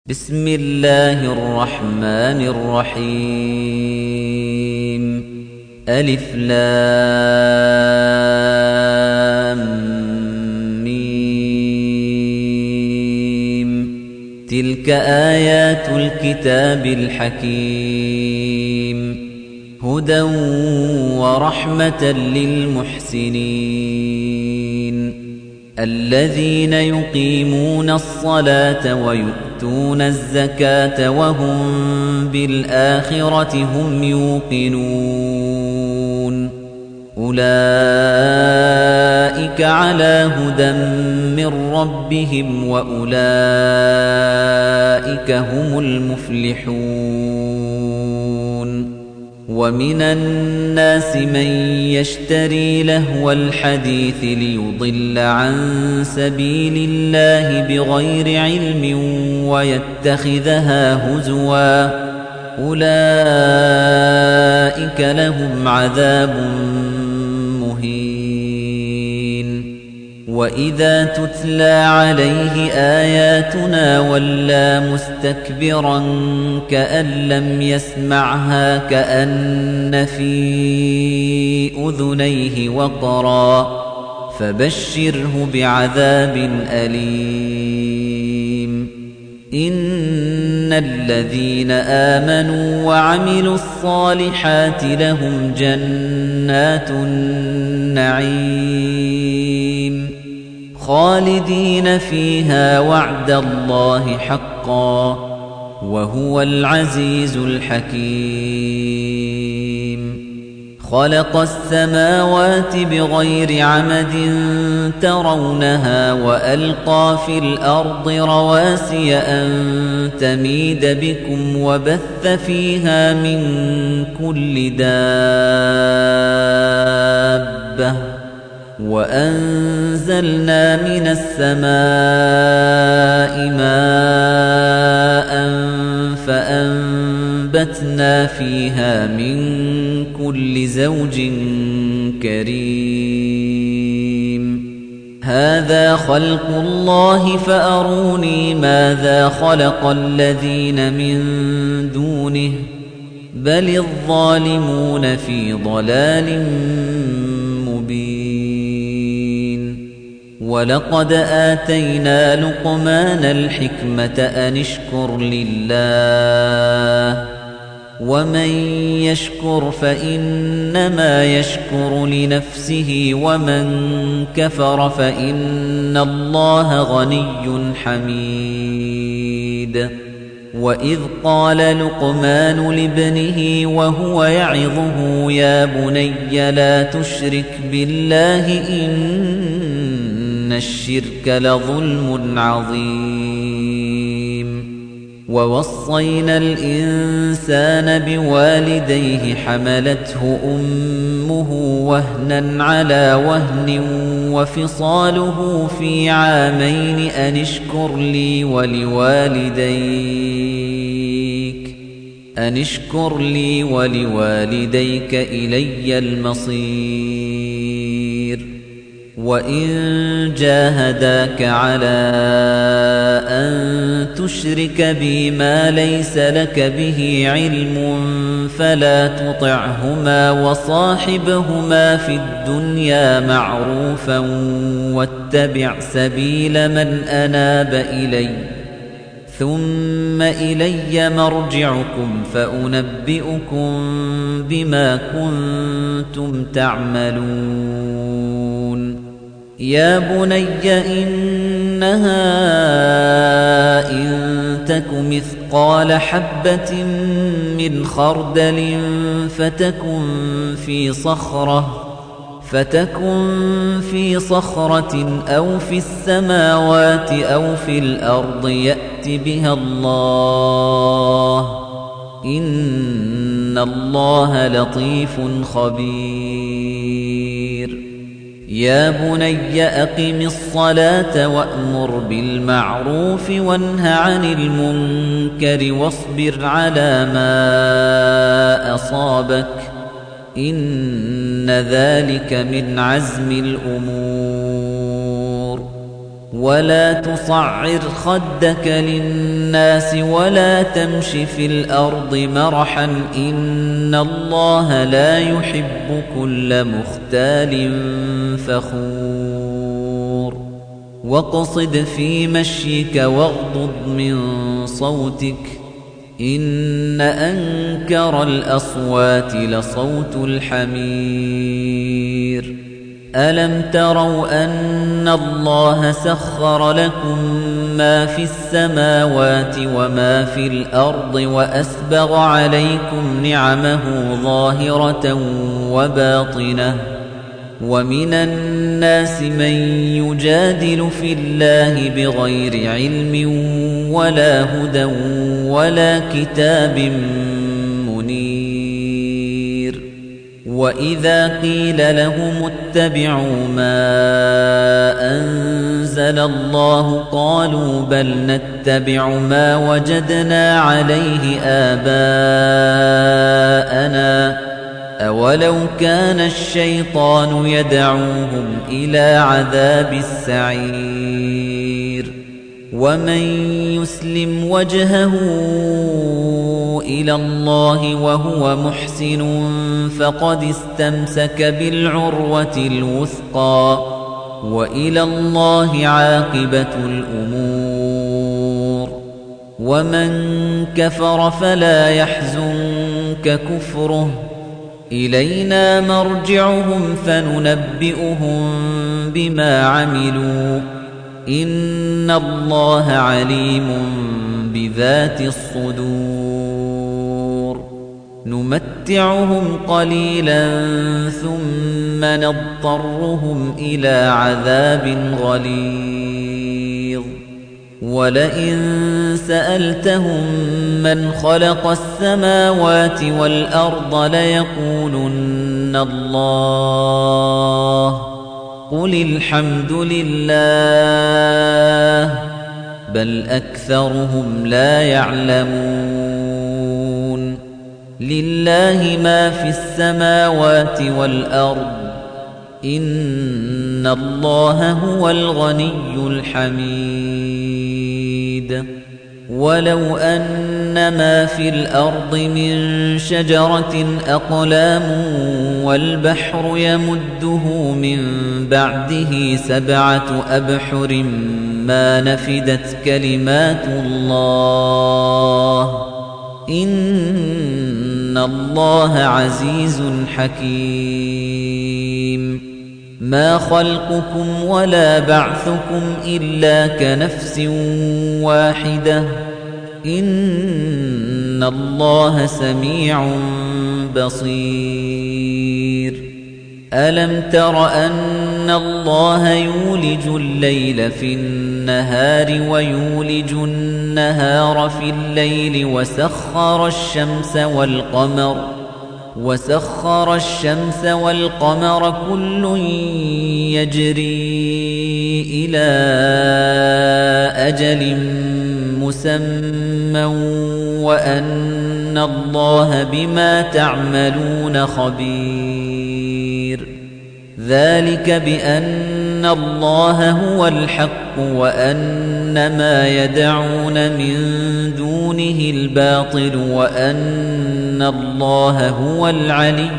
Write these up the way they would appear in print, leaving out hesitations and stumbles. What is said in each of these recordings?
بسم الله الرحمن الرحيم ألف لام ميم تلك آيات الكتاب الحكيم هدى ورحمة للمحسنين الذين يقيمون الصلاة ويؤتون الزكاة وهم بالآخرة هم يوقنون أولئك على هدى من ربهم وأولئك هم المفلحون ومن الناس من يشتري لهو الحديث ليضل عن سبيل الله بغير علم ويتخذها هزوا أولئك لهم عذاب مهين وإذا تتلى عليه آياتنا ولى مستكبرا كأن لم يسمعها كأن في أذنيه وقرا فبشره بعذاب أليم إن الذين آمنوا وعملوا الصالحات لهم جنات النعيم خالدين فيها وعد الله حقا وهو العزيز الحكيم خلق السماوات بغير عمد ترونها وألقى في الأرض رواسي أن تميد بكم وبث فيها من كل دابة وأنزلنا من السماء ماء فأنبتنا فيها من كل زوج كريم هذا خلق الله فأروني ماذا خلق الذين من دونه بل الظالمون في ضلال ولقد آتينا لقمان الحكمة أن اشكر لله ومن يشكر فإنما يشكر لنفسه ومن كفر فإن الله غني حميد وإذ قال لقمان لابنه وهو يعظه يا بني لا تشرك بالله إن الشرك لظلم عظيم ووصينا الإنسان بوالديه حملته أمه وهنا على وهن وفصاله في عامين أن اشكر لي ولوالديك إلي المصير وإن جاهداك على أن تشرك بي ما ليس لك به علم فلا تطعهما وصاحبهما في الدنيا معروفا واتبع سبيل من أناب إلي ثم إلي مرجعكم فأنبئكم بما كنتم تعملون يا بني إنها إن تك مثقال حبة من خردل فتكن في صخرة أو في السماوات أو في الأرض يأت بها الله إن الله لطيف خبير يا بني أقم الصلاة وأمر بالمعروف وانه عن المنكر واصبر على ما أصابك إن ذلك من عزم الأمور ولا تصعر خدك للناس ولا تمش في الأرض مرحا إن الله لا يحب كل مختال فخور واقصد في مشيك واغضض من صوتك إن أنكر الأصوات لصوت الحمير ألم تروا أن الله سخر لكم ما في السماوات وما في الأرض وأسبغ عليكم نعمه ظاهرة وباطنة ومن الناس من يجادل في الله بغير علم ولا هدى ولا كتاب منير وإذا قيل لهم اتبعوا ما أنزل الله قالوا بل نتبع ما وجدنا عليه آباءنا أولو كان الشيطان يدعوهم إلى عذاب السعير ومن يسلم وجهه إلى الله وهو محسن فقد استمسك بالعروة الوثقى وإلى الله عاقبة الأمور ومن كفر فلا يحزنك كفره إلينا مرجعهم فننبئهم بما عملوا إن الله عليم بذات الصدور نمتعهم قليلا ثم نضطرهم إلى عذاب غليظ ولئن سألتهم من خلق السماوات والأرض ليقولن الله قل الحمد لله بل أكثرهم لا يعلمون لله ما في السماوات والأرض إن الله هو الغني الحميد ولو أن ما في الأرض من شجرة أقلام والبحر يمده من بعده 7 أبحر ما نفدت كلمات الله إن الله عزيز حكيم ما خلقكم ولا بعثكم إلا كنفس واحدة إن الله سميع بصير ألم تر أن الله يولج الليل في النهار ويولج النهار في الليل وسخر الشمس والقمر كل يجري إلى أجل مسمى وأن الله بما تعملون خبير ذلك بأن الله هو الحق وأن ما يدعون من دونه الباطل وأن الله هو العلي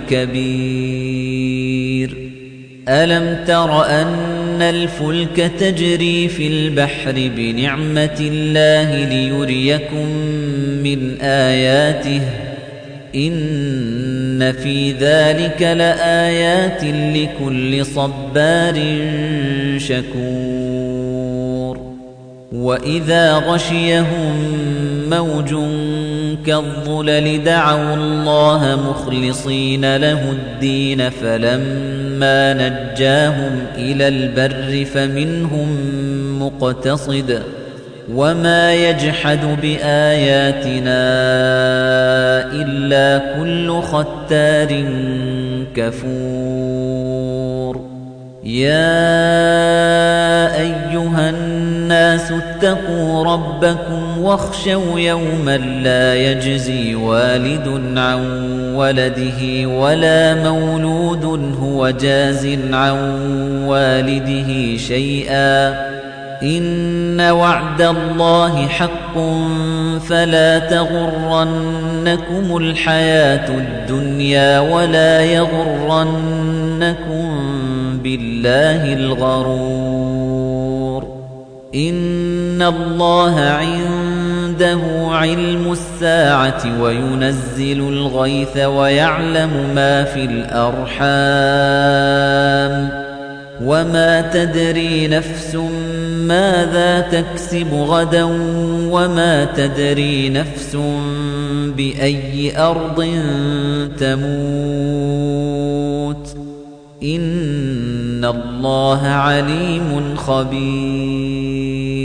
الكبير ألم تر أن الفلك تجري في البحر بنعمة الله ليريكم من آياته إن في ذلك لآيات لكل صبار شكور وإذا غشيهم موج كالظلل دعوا الله مخلصين له الدين فلما نجاهم إلى البر فمنهم مقتصد وما يجحد بآياتنا إلا كل ختار كفور يا أيها الناس اتقوا ربكم واخشوا يوما لا يجزي والد عن ولده ولا مولود هو جاز عن والده شيئا إن وعد الله حق فلا تغرنكم الحياة الدنيا ولا يغرنكم بالله الغرور إن الله عنده علم الساعة وينزل الغيث ويعلم ما في الأرحام وما تدري نفس ماذا تكسب غدا وما تدري نفس بأي أرض تموت إن الله عليم خبير